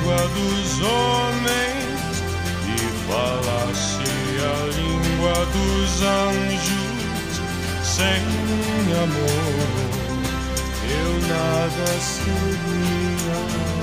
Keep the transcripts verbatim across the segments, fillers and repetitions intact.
língua dos homens e falasse a língua dos anjos, sem amor eu nada seria.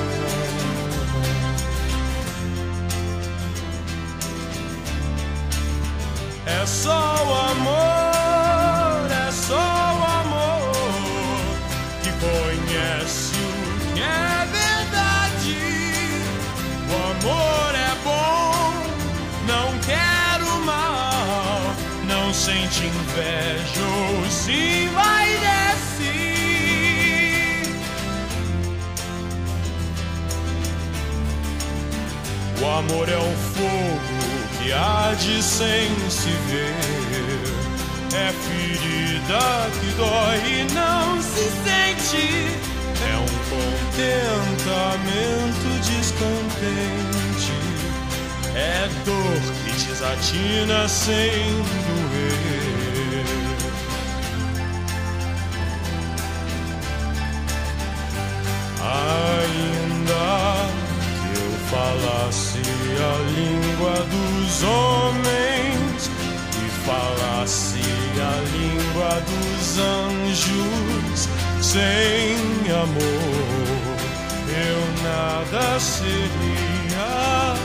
É só o amor, é só o amor que conhece o que é verdade. O amor é bom, não quer o mal, não sente inveja ou se envaidece. O amor é um fogo que arde sem se ver, é ferida que dói e não se sente, é um contentamento descontente, é dor que desatina sem doer. Ainda que eu falasse a língua dos homens e falasse a língua dos anjos, sem amor eu nada seria.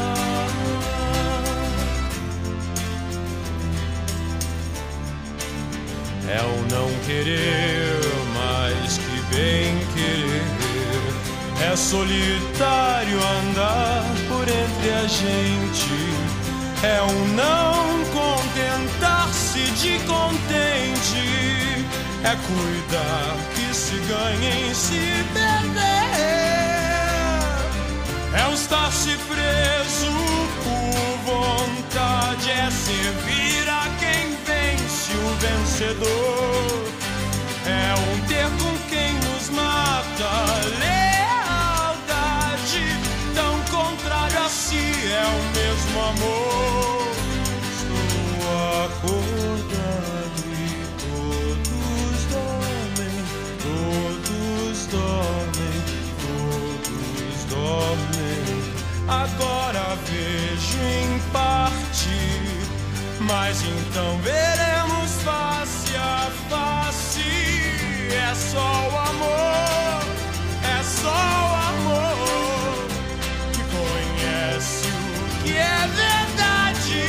É o não querer mais que bem querer, é solitário andar por entre a gente, é um não contentar-se de contente, é cuidar que se ganha em se perder, é um estar-se preso por vontade, é servir a quem vence o vencedor, é um ter com quem nos mata, lealdade tão contrária a si, é o mesmo amor. Estou acordado e todos dormem, todos dormem, todos dormem. Agora vejo em parte, mas então veremos face a face. É só o amor, é só o amor que conhece o que é verdade.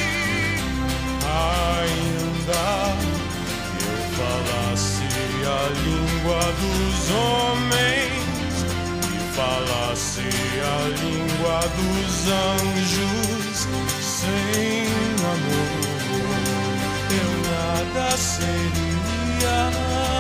Ainda que eu falasse a língua dos homens e falasse a língua dos anjos, sem amor eu nada seria.